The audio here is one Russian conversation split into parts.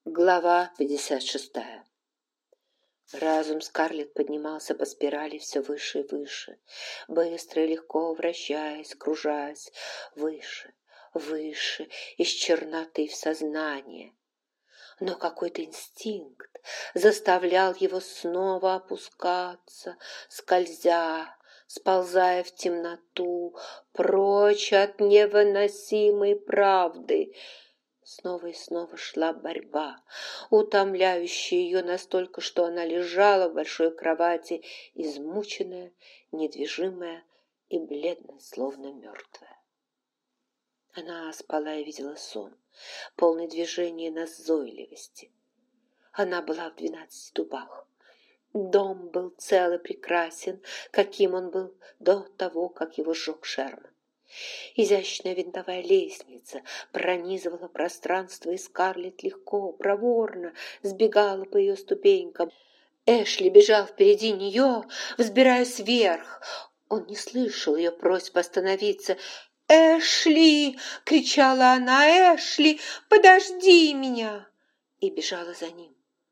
Глава 56. Разум Скарлетт поднимался по спирали все выше и выше, быстро и легко вращаясь, кружась, выше, выше, из черноты в сознание. Но какой-то инстинкт заставлял его снова опускаться, скользя, сползая в темноту, прочь от невыносимой правды. Снова и снова шла борьба, утомляющая ее настолько, что она лежала в большой кровати, измученная, недвижимая и бледная, словно мертвая. Она спала и видела сон, полный движения и назойливости. Она была в 12 дубах. Дом был цел и прекрасен, каким он был до того, как его сжег Шерман. Изящная винтовая лестница пронизывала пространство, и Скарлетт легко, проворно сбегала по ее ступенькам. Эшли бежал впереди нее, взбираясь вверх. Он не слышал ее просьб остановиться. «Эшли!» — кричала она. «Эшли, подожди меня!» И бежала за ним.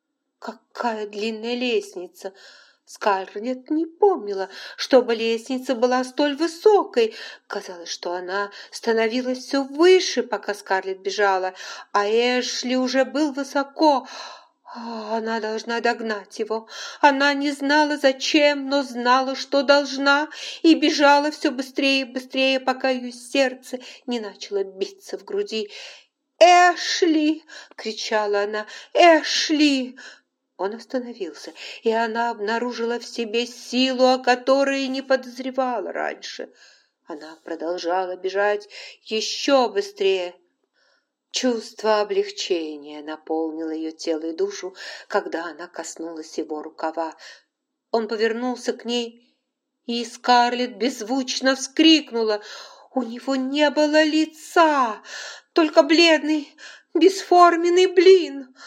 Какая длинная лестница! Скарлетт не помнила, чтобы лестница была столь высокой. Казалось, что она становилась все выше, пока Скарлетт бежала, а Эшли уже был высоко. Она должна догнать его. Она не знала, зачем, но знала, что должна, и бежала все быстрее и быстрее, пока ее сердце не начало биться в груди. «Эшли!» — кричала она. «Эшли!» Он остановился, и она обнаружила в себе силу, о которой не подозревала раньше. Она продолжала бежать еще быстрее. Чувство облегчения наполнило ее тело и душу, когда она коснулась его рукава. Он повернулся к ней, и Скарлетт беззвучно вскрикнула. У него не было лица, только бледный, бесформенный блин.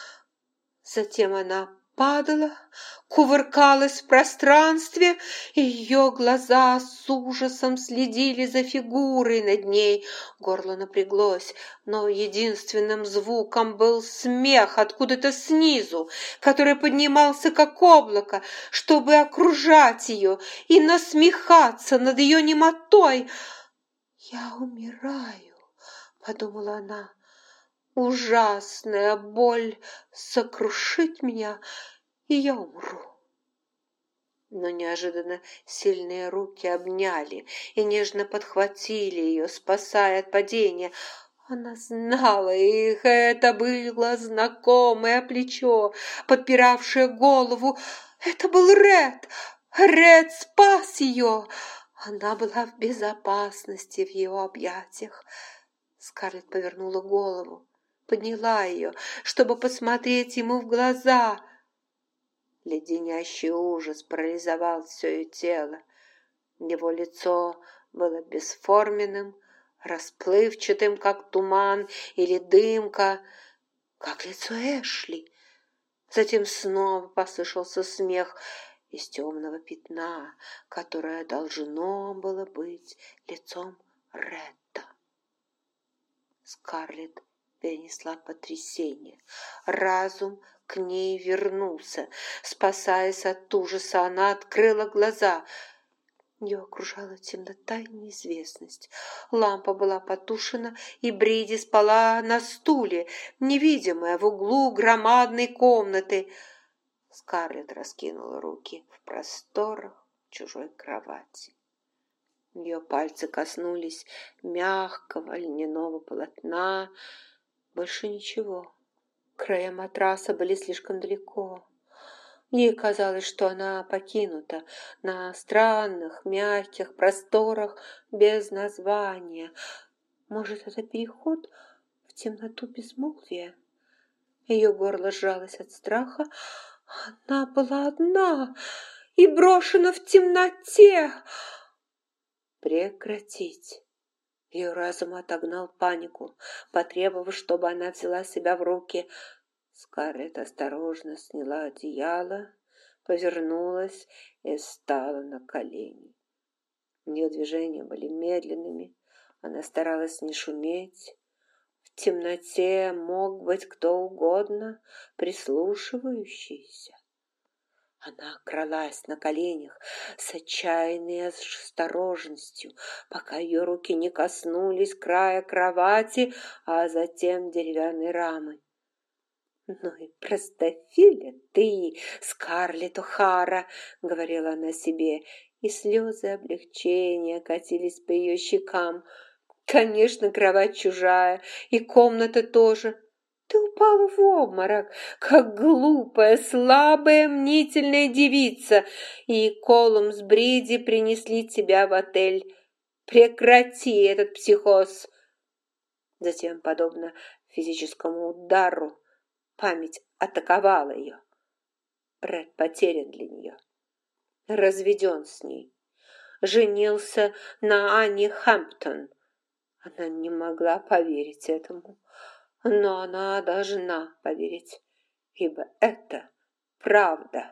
Затем она падала, кувыркалась в пространстве, и ее глаза с ужасом следили за фигурой над ней. Горло напряглось, но единственным звуком был смех откуда-то снизу, который поднимался как облако, чтобы окружать ее и насмехаться над ее немотой. «Я умираю», — подумала она. «Ужасная боль сокрушит меня, и я умру». Но неожиданно сильные руки обняли и нежно подхватили ее, спасая от падения. Она знала их, это было знакомое плечо, подпиравшее голову. Это был Ред. Ред спас ее. Она была в безопасности в его объятиях. Скарлетт повернула голову, подняла ее, чтобы посмотреть ему в глаза. Леденящий ужас парализовал все ее тело. Его лицо было бесформенным, расплывчатым, как туман или дымка, как лицо Эшли. Затем снова послышался смех из темного пятна, которое должно было быть лицом Ретта. Скарлетт перенесла потрясение. Разум к ней вернулся. Спасаясь от ужаса, она открыла глаза. Ее окружала темнота и неизвестность. Лампа была потушена, и Бриди спала на стуле, невидимая в углу громадной комнаты. Скарлетт раскинула руки в просторах чужой кровати. Ее пальцы коснулись мягкого льняного полотна. Больше ничего. Края матраса были слишком далеко. Ей казалось, что она покинута на странных, мягких просторах без названия. Может, это переход в темноту безмолвия? Ее горло сжалось от страха. Она была одна и брошена в темноте. Прекратить. Ее разум отогнал панику, потребовав, чтобы она взяла себя в руки. Скарлетт осторожно сняла одеяло, повернулась и встала на колени. Ее движения были медленными, она старалась не шуметь. В темноте мог быть кто угодно, прислушивающийся. Она кралась на коленях с отчаянной осторожностью, пока ее руки не коснулись края кровати, а затем деревянной рамы. «Ну и простофиля ты, Скарлетт О'Хара!» — говорила она себе, и слезы облегчения катились по ее щекам. «Конечно, кровать чужая, и комната тоже. Ты упала в обморок, как глупая, слабая, мнительная девица, и Колум с Бриди принесли тебя в отель. Прекрати этот психоз!» Затем, подобно физическому удару, память атаковала ее. Рэд потерян для нее. Разведен с ней. Женился на Анне Хэмптон. Она не могла поверить этому, но она должна поверить, ибо это правда.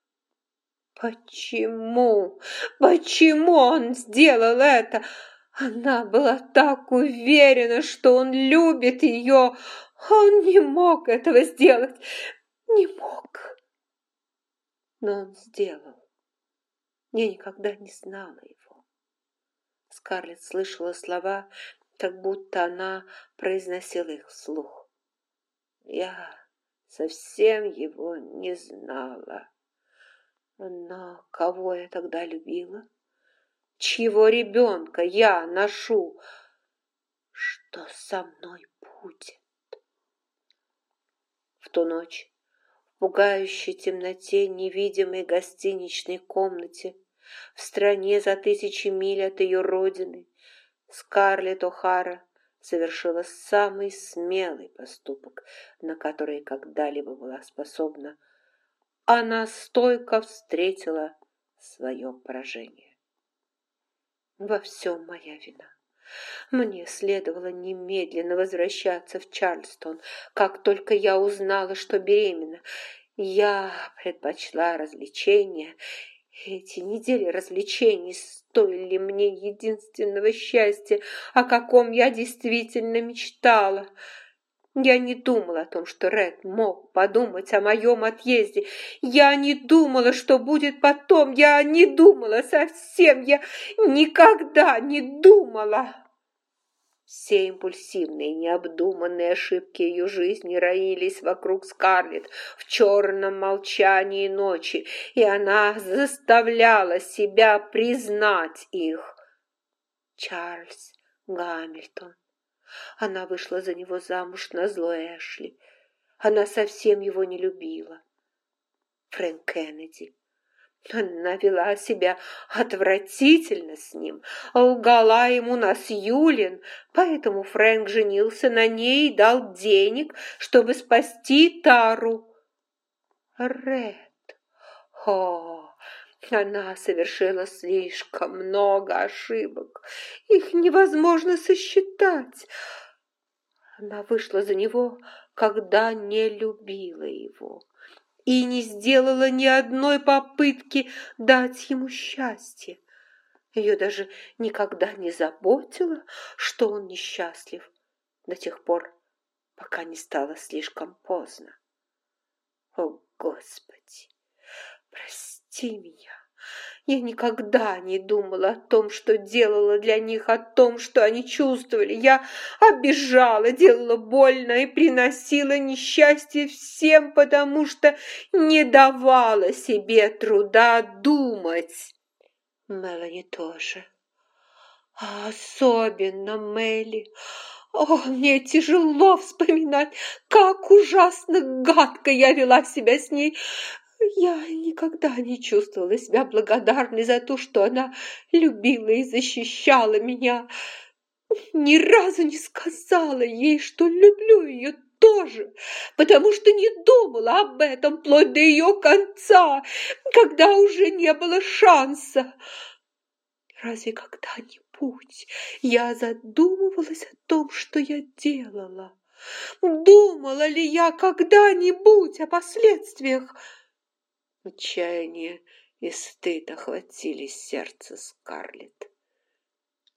Почему? Почему он сделал это? Она была так уверена, что он любит ее. Он не мог этого сделать. Не мог. Но он сделал. Я никогда не знала его. Скарлетт слышала слова, как будто она произносила их вслух. Я совсем его не знала. Но кого я тогда любила? Чьего ребенка я ношу? Что со мной будет? В ту ночь, в пугающей темноте невидимой гостиничной комнате, в стране за 1000 миль от ее родины, Скарлетт О'Хара совершила самый смелый поступок, на который когда-либо была способна. Она стойко встретила свое поражение. Во всем моя вина. Мне следовало немедленно возвращаться в Чарльстон, как только я узнала, что беременна. Я предпочла развлечения. Эти недели развлечений стоили мне единственного счастья, о каком я действительно мечтала. Я не думала о том, что Ред мог подумать о моем отъезде. Я не думала, что будет потом. Я не думала совсем. Я никогда не думала. Все импульсивные, необдуманные ошибки ее жизни роились вокруг Скарлетт в черном молчании ночи, и она заставляла себя признать их. Чарльз Гамильтон. Она вышла за него замуж назло Эшли. Она совсем его не любила. Фрэнк Кеннеди. Она вела себя отвратительно с ним, лгала ему на Сьюлин, поэтому Фрэнк женился на ней и дал денег, чтобы спасти Тару. Ред. О, она совершила слишком много ошибок. Их невозможно сосчитать. Она вышла за него, когда не любила его, и не сделала ни одной попытки дать ему счастье. Ее даже никогда не заботило, что он несчастлив, до тех пор, пока не стало слишком поздно. О, Господи, прости меня. Я никогда не думала о том, что делала для них, о том, что они чувствовали. Я обижала, делала больно и приносила несчастье всем, потому что не давала себе труда думать. Мелани тоже. А особенно Мелли. О, мне тяжело вспоминать, как ужасно гадко я вела себя с ней. Я никогда не чувствовала себя благодарной за то, что она любила и защищала меня. Ни разу не сказала ей, что люблю ее тоже, потому что не думала об этом вплоть до ее конца, когда уже не было шанса. Разве когда-нибудь я задумывалась о том, что я делала? Думала ли я когда-нибудь о последствиях? Отчаяние и стыд охватили сердце Скарлетт.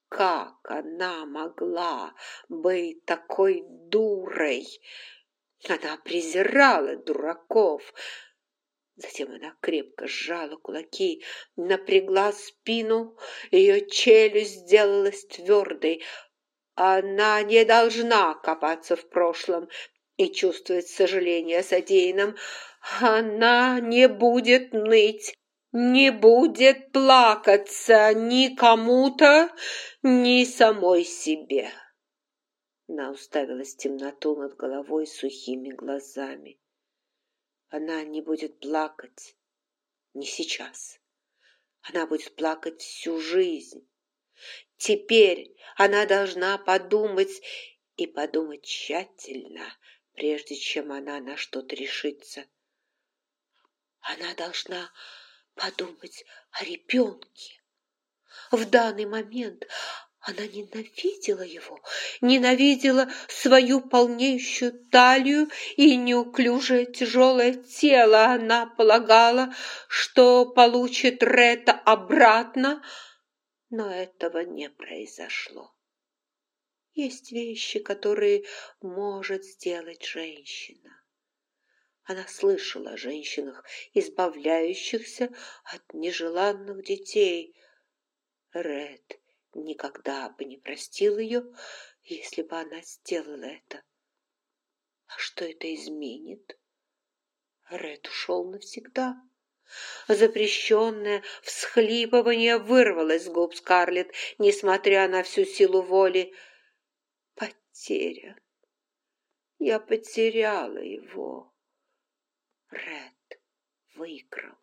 Как она могла быть такой дурой? Она презирала дураков. Затем она крепко сжала кулаки, напрягла спину, ее челюсть сделалась твердой. Она не должна копаться в прошлом и чувствовать сожаление о содеянном. Она не будет ныть, не будет плакаться ни кому-то, ни самой себе. Она уставилась в темноту над головой сухими глазами. Она не будет плакать не сейчас. Она будет плакать всю жизнь. Теперь она должна подумать и подумать тщательно, прежде чем она на что-то решится. Она должна подумать о ребенке. В данный момент она ненавидела его, ненавидела свою полнеющую талию и неуклюжее тяжелое тело. Она полагала, что получит Ретта обратно, но этого не произошло. Есть вещи, которые может сделать женщина. Она слышала о женщинах, избавляющихся от нежеланных детей. Ред никогда бы не простил ее, если бы она сделала это. А что это изменит? Ред ушел навсегда. Запрещенное всхлипывание вырвалось с губ Скарлетт, несмотря на всю силу воли. Потеря. Я потеряла его. Ред выиграл.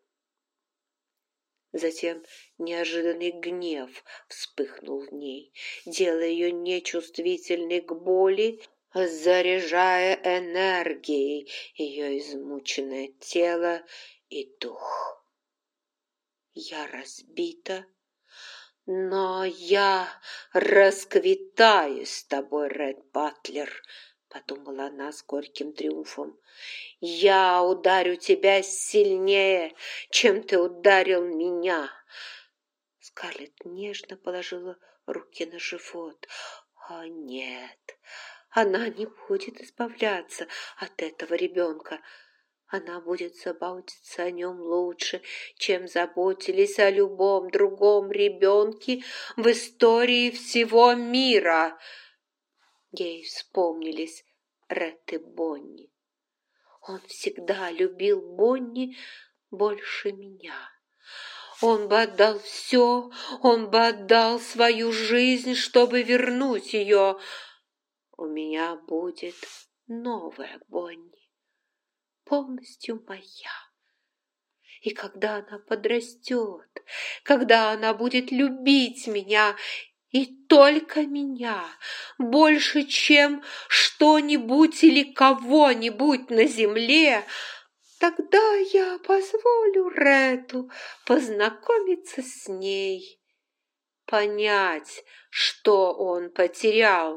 Затем неожиданный гнев вспыхнул в ней, делая ее нечувствительной к боли, заряжая энергией ее измученное тело и дух. Я разбита, но я расквитаюсь с тобой, Ред Батлер, подумала она с горьким триумфом. Я ударю тебя сильнее, чем ты ударил меня. Скарлетт нежно положила руки на живот. О, нет, она не будет избавляться от этого ребенка. Она будет заботиться о нем лучше, чем заботились о любом другом ребенке в истории всего мира. Ей вспомнились Ред и Бонни. Он всегда любил Бонни больше меня. Он бы отдал все, он бы отдал свою жизнь, чтобы вернуть ее. У меня будет новая Бонни, полностью моя. И когда она подрастет, когда она будет любить меня, и только меня, больше, чем что-нибудь или кого-нибудь на земле, тогда я позволю Рету познакомиться с ней, понять, что он потерял.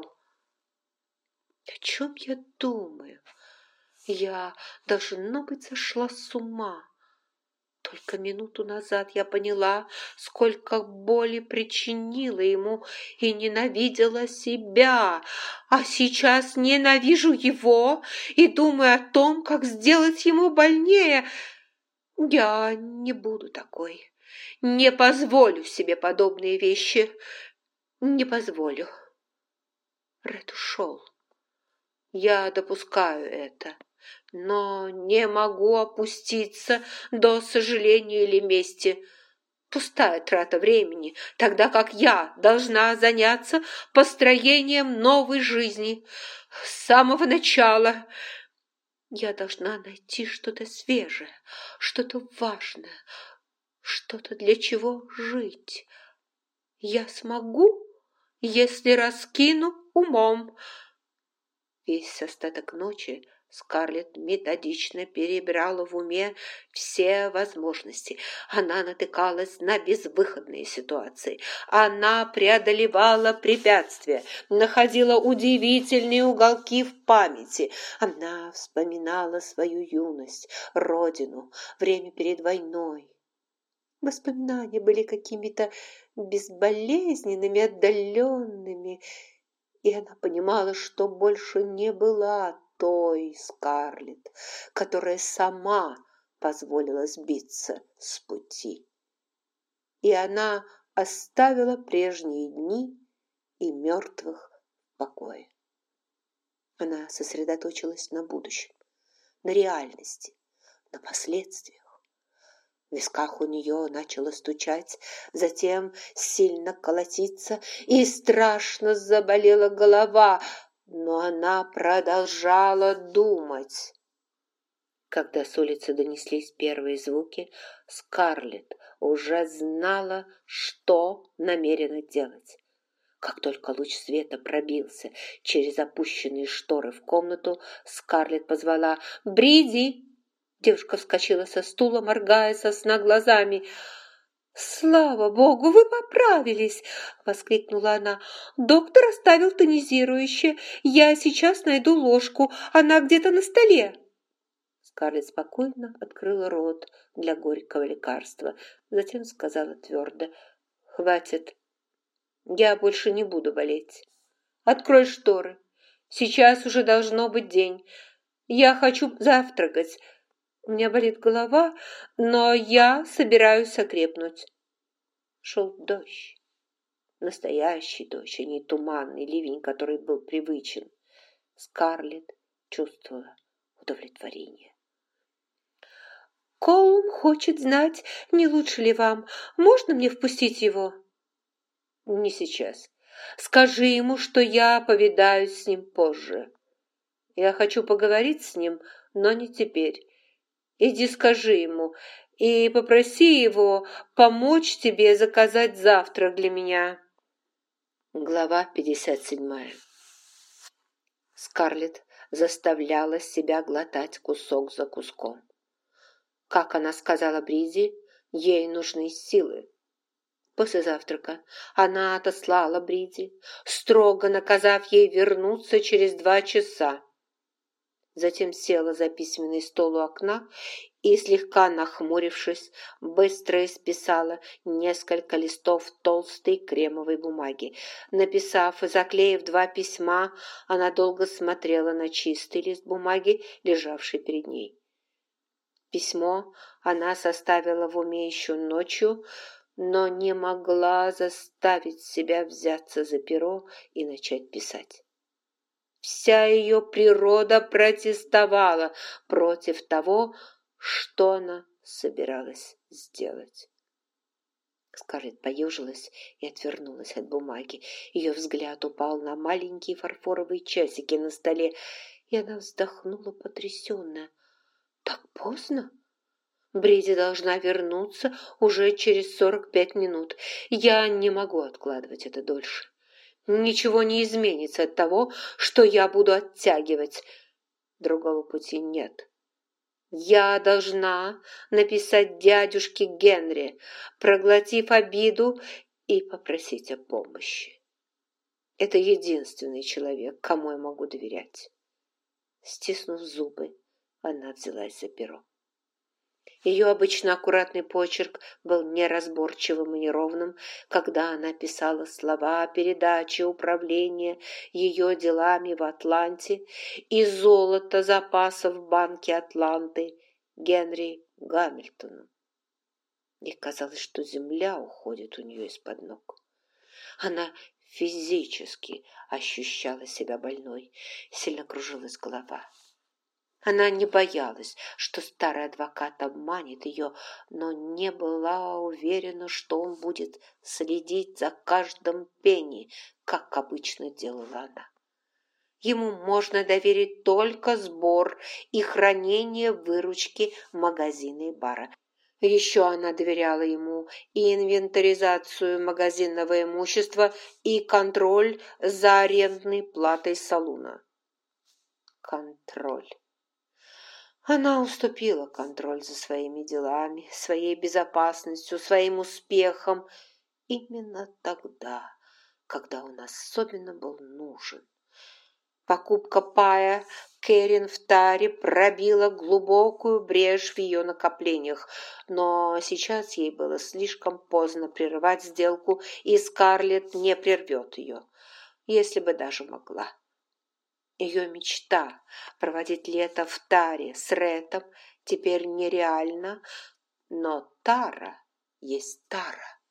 О чем я думаю? Я, должно быть, сошла с ума. Только минуту назад я поняла, сколько боли причинила ему и ненавидела себя, а сейчас ненавижу его и думаю о том, как сделать ему больнее. Я не буду такой, не позволю себе подобные вещи, не позволю. Ред ушел. Я допускаю это. Но не могу опуститься до сожаления или мести. Пустая трата времени, тогда как я должна заняться построением новой жизни. С самого начала я должна найти что-то свежее, что-то важное, что-то для чего жить. Я смогу, если раскину умом. Весь остаток ночи Скарлетт методично перебирала в уме все возможности. Она натыкалась на безвыходные ситуации. Она преодолевала препятствия, находила удивительные уголки в памяти. Она вспоминала свою юность, родину, время перед войной. Воспоминания были какими-то безболезненными, отдаленными, и она понимала, что больше не была той Скарлетт, которая сама позволила сбиться с пути. И она оставила прежние дни и мертвых в покое. Она сосредоточилась на будущем, на реальности, на последствиях. В висках у нее начало стучать, затем сильно колотиться, и страшно заболела голова, но она продолжала думать. Когда с улицы донеслись первые звуки, Скарлетт уже знала, что намерена делать. Как только луч света пробился через опущенные шторы в комнату, Скарлетт позвала «Бриди!». Девушка вскочила со стула, моргая со сна глазами. «Слава богу, вы поправились!» — воскликнула она. «Доктор оставил тонизирующее. Я сейчас найду ложку. Она где-то на столе». Скарлетт спокойно открыла рот для горького лекарства. Затем сказала твердо: «Хватит. Я больше не буду болеть. Открой шторы. Сейчас уже должно быть день. Я хочу завтракать. У меня болит голова, но я собираюсь окрепнуть». Шел дождь. Настоящий дождь, а не туманный ливень, который был привычен. Скарлетт чувствовала удовлетворение. «Колум хочет знать, не лучше ли вам. Можно мне впустить его?» «Не сейчас. Скажи ему, что я повидаюсь с ним позже. Я хочу поговорить с ним, но не теперь. Иди скажи ему и попроси его помочь тебе заказать завтрак для меня». Глава 57. Скарлетт заставляла себя глотать кусок за куском. Как она сказала Бриди, ей нужны силы. После завтрака она отослала Бриди, строго наказав ей вернуться через 2 часа. Затем села за письменный стол у окна и, слегка нахмурившись, быстро исписала несколько листов толстой кремовой бумаги. Написав и заклеив 2 письма, она долго смотрела на чистый лист бумаги, лежавший перед ней. Письмо она составила в уме еще ночью, но не могла заставить себя взяться за перо и начать писать. Вся ее природа протестовала против того, что она собиралась сделать. Скарлетт поежилась и отвернулась от бумаги. Ее взгляд упал на маленькие фарфоровые часики на столе, и она вздохнула потрясенная. «Так поздно? Бриди должна вернуться уже через 45 минут. Я не могу откладывать это дольше. Ничего не изменится от того, что я буду оттягивать. Другого пути нет. Я должна написать дядюшке Генри, проглотив обиду, и попросить о помощи. Это единственный человек, кому я могу доверять». Стиснув зубы, она взялась за перо. Ее обычно аккуратный почерк был неразборчивым и неровным, когда она писала слова о передаче управления ее делами в Атланте и золото запасов в банке Атланты Генри Гамильтону. Ей казалось, что земля уходит у нее из-под ног. Она физически ощущала себя больной, сильно кружилась голова. Она не боялась, что старый адвокат обманет ее, но не была уверена, что он будет следить за каждым пенни, как обычно делала она. Ему можно доверить только сбор и хранение выручки магазина и бара. Еще она доверяла ему и инвентаризацию магазинного имущества, и контроль за арендной платой салуна. Контроль. Она уступила контроль за своими делами, своей безопасностью, своим успехом именно тогда, когда он особенно был нужен. Покупка пая Кэрин в таре пробила глубокую брешь в ее накоплениях, но сейчас ей было слишком поздно прерывать сделку, и Скарлетт не прервет ее, если бы даже могла. Ее мечта проводить лето в таре с Рэтом теперь нереальна, но тара есть тара.